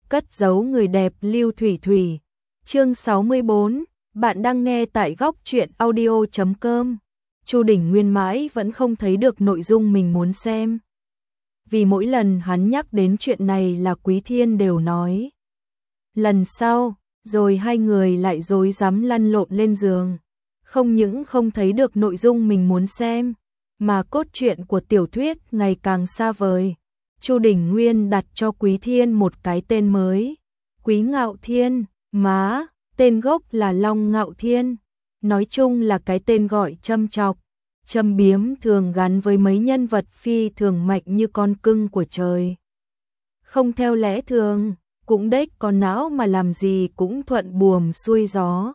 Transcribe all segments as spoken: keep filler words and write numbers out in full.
cất giấu người đẹp Lưu Thủy Thủy. Chương sáu mươi bốn, bạn đang nghe tại góc truyện audio chấm com. Chu Đình Nguyên mãi vẫn không thấy được nội dung mình muốn xem. Vì mỗi lần hắn nhắc đến chuyện này là Quý Thiên đều nói. Lần sau, rồi hai người lại rối rắm lăn lộn lên giường. Không những không thấy được nội dung mình muốn xem, mà cốt truyện của tiểu thuyết ngày càng xa vời. Chu Đình Nguyên đặt cho Quý Thiên một cái tên mới. Quý Ngạo Thiên, má, tên gốc là Long Ngạo Thiên. Nói chung là cái tên gọi châm chọc, châm biếm thường gắn với mấy nhân vật phi thường mạnh như con cưng của trời. Không theo lẽ thường, cũng đếch con não mà làm gì cũng thuận buồm xuôi gió.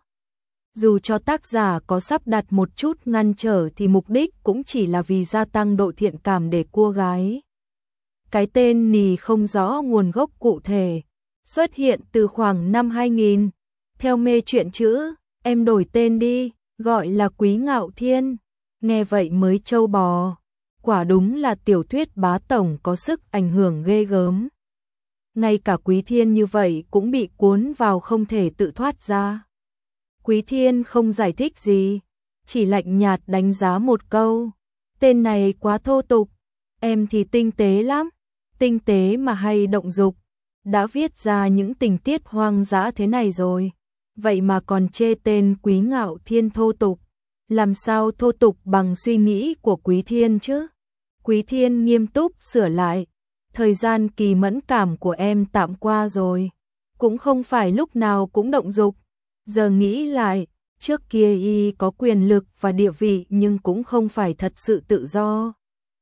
Dù cho tác giả có sắp đặt một chút ngăn trở thì mục đích cũng chỉ là vì gia tăng độ thiện cảm để cua gái. Cái tên Nì không rõ nguồn gốc cụ thể, xuất hiện từ khoảng năm hai nghìn. Theo mê truyện chữ, em đổi tên đi, gọi là Quý Ngạo Thiên. Nghe vậy mới trâu bò. Quả đúng là tiểu thuyết bá tổng có sức ảnh hưởng ghê gớm. Ngay cả Quý Thiên như vậy cũng bị cuốn vào không thể tự thoát ra. Quý Thiên không giải thích gì, chỉ lạnh nhạt đánh giá một câu. Tên này quá thô tục, em thì tinh tế lắm, tinh tế mà hay động dục. Đã viết ra những tình tiết hoang dã thế này rồi, vậy mà còn chê tên Quý Ngạo Thiên thô tục. Làm sao thô tục bằng suy nghĩ của Quý Thiên chứ? Quý Thiên nghiêm túc sửa lại. Thời gian kỳ mẫn cảm của em tạm qua rồi, cũng không phải lúc nào cũng động dục. Giờ nghĩ lại, trước kia y có quyền lực và địa vị nhưng cũng không phải thật sự tự do.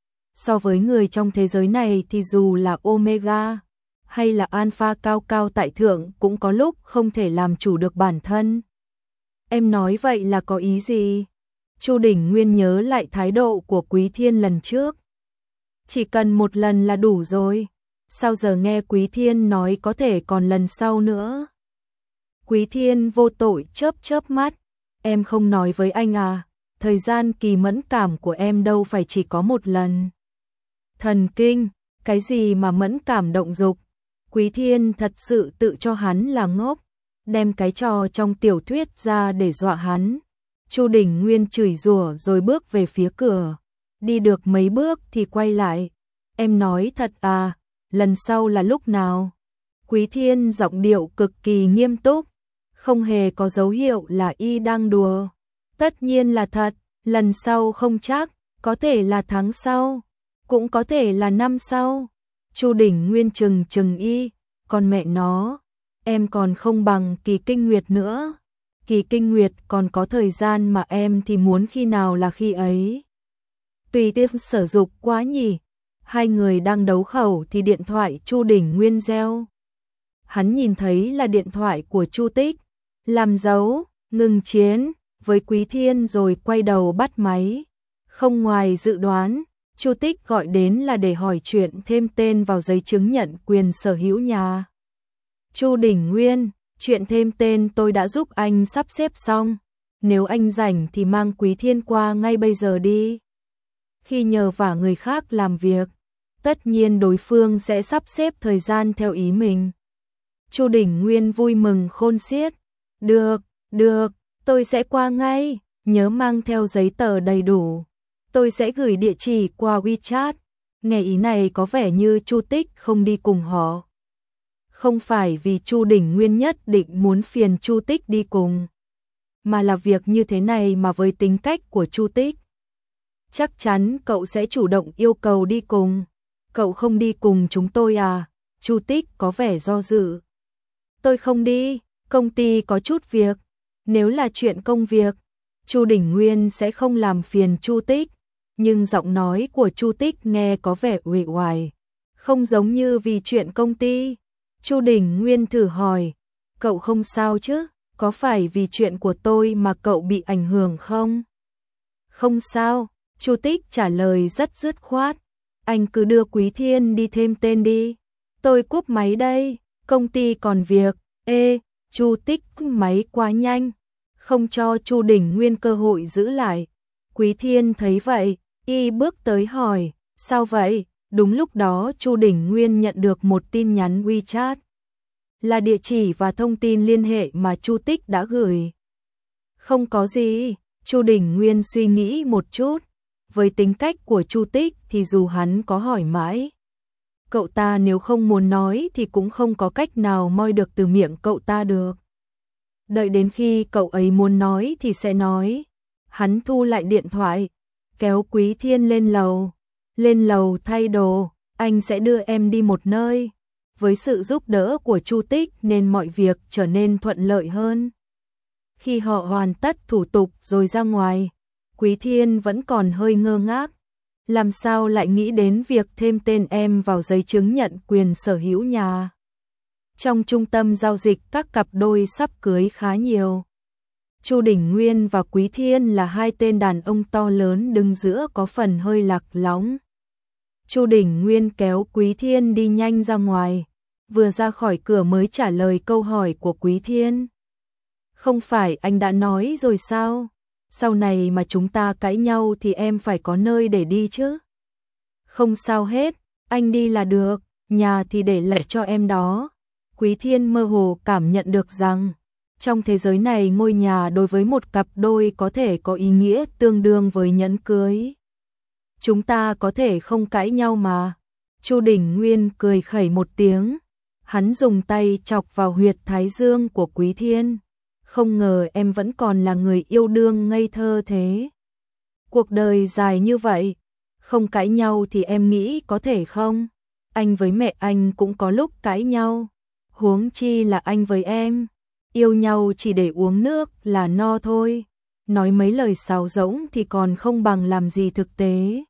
So với người trong thế giới này thì dù là Omega hay là Alpha cao cao tại thượng cũng có lúc không thể làm chủ được bản thân. Em nói vậy là có ý gì? Chu Đình Nguyên nhớ lại thái độ của Quý Thiên lần trước. Chỉ cần một lần là đủ rồi. Sao giờ nghe Quý Thiên nói có thể còn lần sau nữa? Quý Thiên vô tội chớp chớp mắt. Em không nói với anh à, thời gian kỳ mẫn cảm của em đâu phải chỉ có một lần. Thần kinh, cái gì mà mẫn cảm động dục? Quý Thiên thật sự tự cho hắn là ngốc, đem cái trò trong tiểu thuyết ra để dọa hắn. Chu Đình Nguyên chửi rủa rồi bước về phía cửa. Đi được mấy bước thì quay lại. Em nói thật à, lần sau là lúc nào? Quý Thiên giọng điệu cực kỳ nghiêm túc, không hề có dấu hiệu là y đang đùa. Tất nhiên là thật, lần sau không chắc, có thể là tháng sau, cũng có thể là năm sau. Chu Đình Nguyên trừng trừng y, còn mẹ nó, em còn không bằng Kỳ Kinh Nguyệt nữa. Kỳ Kinh Nguyệt còn có thời gian mà em thì muốn khi nào là khi ấy. Tùy tiện sử dụng quá nhỉ. Hai người đang đấu khẩu thì điện thoại Chu Đình Nguyên reo. Hắn nhìn thấy là điện thoại của Chu Tích, làm dấu, ngừng chiến với Quý Thiên rồi quay đầu bắt máy. Không ngoài dự đoán, Chu Tích gọi đến là để hỏi chuyện thêm tên vào giấy chứng nhận quyền sở hữu nhà. Chu Đình Nguyên, chuyện thêm tên tôi đã giúp anh sắp xếp xong. Nếu anh rảnh thì mang Quý Thiên qua ngay bây giờ đi. Khi nhờ vả người khác làm việc, tất nhiên đối phương sẽ sắp xếp thời gian theo ý mình. Chu Đình Nguyên vui mừng khôn xiết. Được, được, tôi sẽ qua ngay, nhớ mang theo giấy tờ đầy đủ. Tôi sẽ gửi địa chỉ qua WeChat. Nghe ý này có vẻ như Chu Tích không đi cùng họ. Không phải vì Chu Đình Nguyên nhất định muốn phiền Chu Tích đi cùng, mà là việc như thế này mà với tính cách của Chu Tích, chắc chắn cậu sẽ chủ động yêu cầu đi cùng. Cậu không đi cùng chúng tôi à? Chu Tích có vẻ do dự. Tôi không đi, công ty có chút việc. Nếu là chuyện công việc, Chu Đình Nguyên sẽ không làm phiền Chu Tích, nhưng giọng nói của Chu Tích nghe có vẻ uể oải, không giống như vì chuyện công ty. Chu Đình Nguyên thử hỏi, cậu không sao chứ? Có phải vì chuyện của tôi mà cậu bị ảnh hưởng không? Không sao, Chu Tích trả lời rất dứt khoát. Anh cứ đưa Quý Thiên đi thêm tên đi. Tôi cúp máy đây, công ty còn việc. Ê, Chu Tích máy quá nhanh, không cho Chu Đình Nguyên cơ hội giữ lại. Quý Thiên thấy vậy, y bước tới hỏi, sao vậy? Đúng lúc đó Chu Đình Nguyên nhận được một tin nhắn WeChat. là địa chỉ và thông tin liên hệ mà Chu Tích đã gửi. Không có gì, Chu Đình Nguyên suy nghĩ một chút, với tính cách của Chu Tích thì dù hắn có hỏi mãi, cậu ta nếu không muốn nói thì cũng không có cách nào moi được từ miệng cậu ta được. Đợi đến khi cậu ấy muốn nói thì sẽ nói. Hắn thu lại điện thoại, kéo Quý Thiên lên lầu. Lên lầu thay đồ, anh sẽ đưa em đi một nơi. Với sự giúp đỡ của Chu Tích nên mọi việc trở nên thuận lợi hơn. Khi họ hoàn tất thủ tục rồi ra ngoài, Quý Thiên vẫn còn hơi ngơ ngác. Làm sao lại nghĩ đến việc thêm tên em vào giấy chứng nhận quyền sở hữu nhà. Trong trung tâm giao dịch các cặp đôi sắp cưới khá nhiều. Chu Đình Nguyên và Quý Thiên là hai tên đàn ông to lớn đứng giữa có phần hơi lạc lõng. Chu Đình Nguyên kéo Quý Thiên đi nhanh ra ngoài, vừa ra khỏi cửa mới trả lời câu hỏi của Quý Thiên. Không phải anh đã nói rồi sao? Sau này mà chúng ta cãi nhau thì em phải có nơi để đi chứ. Không sao hết, anh đi là được, nhà thì để lại cho em đó. Quý Thiên mơ hồ cảm nhận được rằng, trong thế giới này ngôi nhà đối với một cặp đôi có thể có ý nghĩa tương đương với nhẫn cưới. Chúng ta có thể không cãi nhau mà. Chu Đình Nguyên cười khẩy một tiếng, hắn dùng tay chọc vào huyệt thái dương của Quý Thiên. Không ngờ em vẫn còn là người yêu đương ngây thơ thế. Cuộc đời dài như vậy, không cãi nhau thì em nghĩ có thể không? Anh với mẹ anh cũng có lúc cãi nhau, huống chi là anh với em. Yêu nhau chỉ để uống nước là no thôi. Nói mấy lời sáo rỗng thì còn không bằng làm gì thực tế.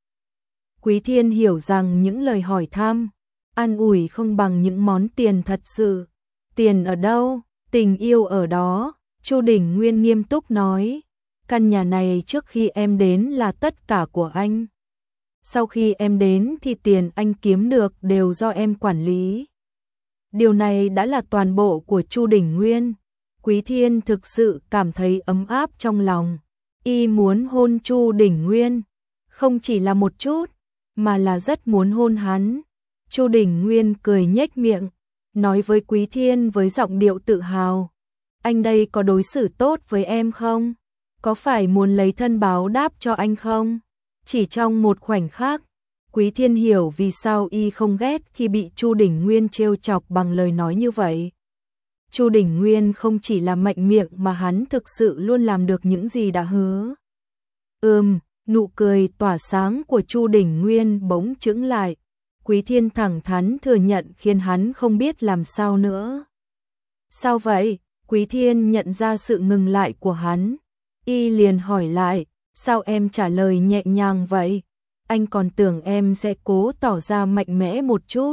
Quý Thiên hiểu rằng những lời hỏi thăm, an ủi không bằng những món tiền thật sự. Tiền ở đâu, tình yêu ở đó. Chu Đình Nguyên nghiêm túc nói, căn nhà này trước khi em đến là tất cả của anh. Sau khi em đến thì tiền anh kiếm được đều do em quản lý. Điều này đã là toàn bộ của Chu Đình Nguyên. Quý Thiên thực sự cảm thấy ấm áp trong lòng. Y muốn hôn Chu Đình Nguyên, không chỉ là một chút, mà là rất muốn hôn hắn. Chu Đình Nguyên cười nhếch miệng, nói với Quý Thiên với giọng điệu tự hào. Anh đây có đối xử tốt với em không? Có phải muốn lấy thân báo đáp cho anh không? Chỉ trong một khoảnh khắc, Quý Thiên hiểu vì sao y không ghét khi bị Chu Đình Nguyên trêu chọc bằng lời nói như vậy. Chu Đình Nguyên không chỉ là mạnh miệng mà hắn thực sự luôn làm được những gì đã hứa. Ừm, nụ cười tỏa sáng của Chu Đình Nguyên bỗng chững lại. Quý Thiên thẳng thắn thừa nhận khiến hắn không biết làm sao nữa. Sao vậy? Quý Thiên nhận ra sự ngừng lại của hắn. Y liền hỏi lại, sao em trả lời nhẹ nhàng vậy? Anh còn tưởng em sẽ cố tỏ ra mạnh mẽ một chút.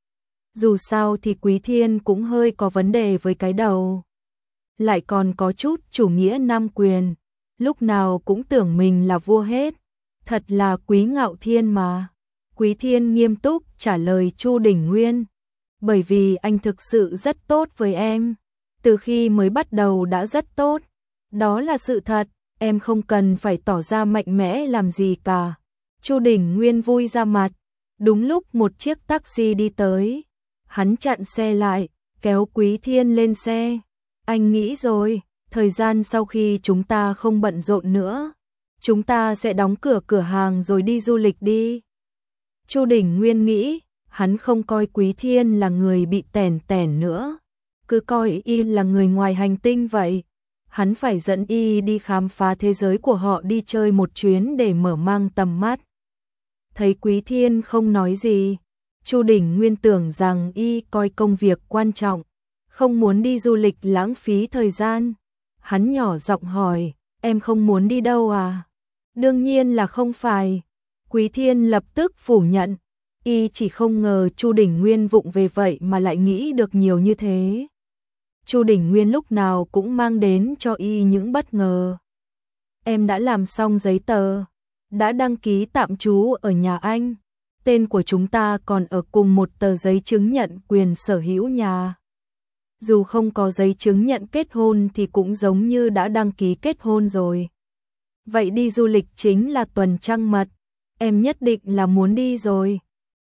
Dù sao thì Quý Thiên cũng hơi có vấn đề với cái đầu. Lại còn có chút chủ nghĩa nam quyền. Lúc nào cũng tưởng mình là vua hết. Thật là Quý Ngạo Thiên mà. Quý Thiên nghiêm túc trả lời Chu Đình Nguyên. Bởi vì anh thực sự rất tốt với em. Từ khi mới bắt đầu đã rất tốt. Đó là sự thật, em không cần phải tỏ ra mạnh mẽ làm gì cả. Chu Đình Nguyên vui ra mặt. Đúng lúc một chiếc taxi đi tới. Hắn chặn xe lại, kéo Quý Thiên lên xe. Anh nghĩ rồi, thời gian sau khi chúng ta không bận rộn nữa, chúng ta sẽ đóng cửa cửa hàng rồi đi du lịch đi. Chu Đình Nguyên nghĩ, hắn không coi Quý Thiên là người bị tèn tèn nữa. Cứ coi y là người ngoài hành tinh vậy. Hắn phải dẫn y đi khám phá thế giới của họ, đi chơi một chuyến để mở mang tầm mắt. Thấy Quý Thiên không nói gì, Chu Đình Nguyên tưởng rằng y coi công việc quan trọng, không muốn đi du lịch lãng phí thời gian. Hắn nhỏ giọng hỏi, em không muốn đi đâu à? Đương nhiên là không phải. Quý Thiên lập tức phủ nhận, y chỉ không ngờ Chu Đình Nguyên vụng về vậy mà lại nghĩ được nhiều như thế. Chu Đình Nguyên lúc nào cũng mang đến cho y những bất ngờ. Em đã làm xong giấy tờ, đã đăng ký tạm trú ở nhà anh. Tên của chúng ta còn ở cùng một tờ giấy chứng nhận quyền sở hữu nhà. Dù không có giấy chứng nhận kết hôn thì cũng giống như đã đăng ký kết hôn rồi. Vậy đi du lịch chính là tuần trăng mật. Em nhất định là muốn đi rồi.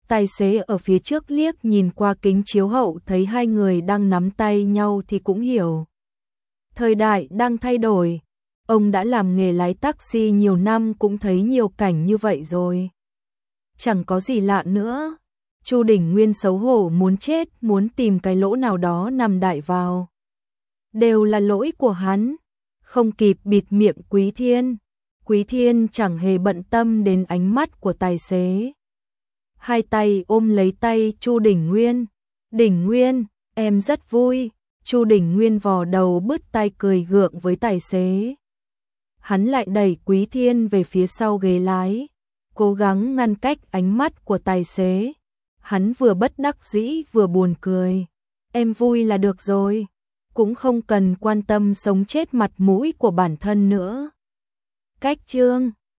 Tài xế ở phía trước liếc nhìn qua kính chiếu hậu thấy hai người đang nắm tay nhau thì cũng hiểu. Thời đại đang thay đổi, ông đã làm nghề lái taxi nhiều năm cũng thấy nhiều cảnh như vậy rồi. Chẳng có gì lạ nữa. Chu Đình Nguyên xấu hổ muốn chết, muốn tìm cái lỗ nào đó nằm đại vào. Đều là lỗi của hắn. Không kịp bịt miệng Quý Thiên. Quý Thiên chẳng hề bận tâm đến ánh mắt của tài xế. Hai tay ôm lấy tay Chu Đình Nguyên. Đình Nguyên, em rất vui. Chu Đình Nguyên vò đầu bứt tai cười gượng với tài xế. Hắn lại đẩy Quý Thiên về phía sau ghế lái, cố gắng ngăn cách ánh mắt của tài xế. Hắn vừa bất đắc dĩ vừa buồn cười. Em vui là được rồi, cũng không cần quan tâm sống chết mặt mũi của bản thân nữa. Cách chương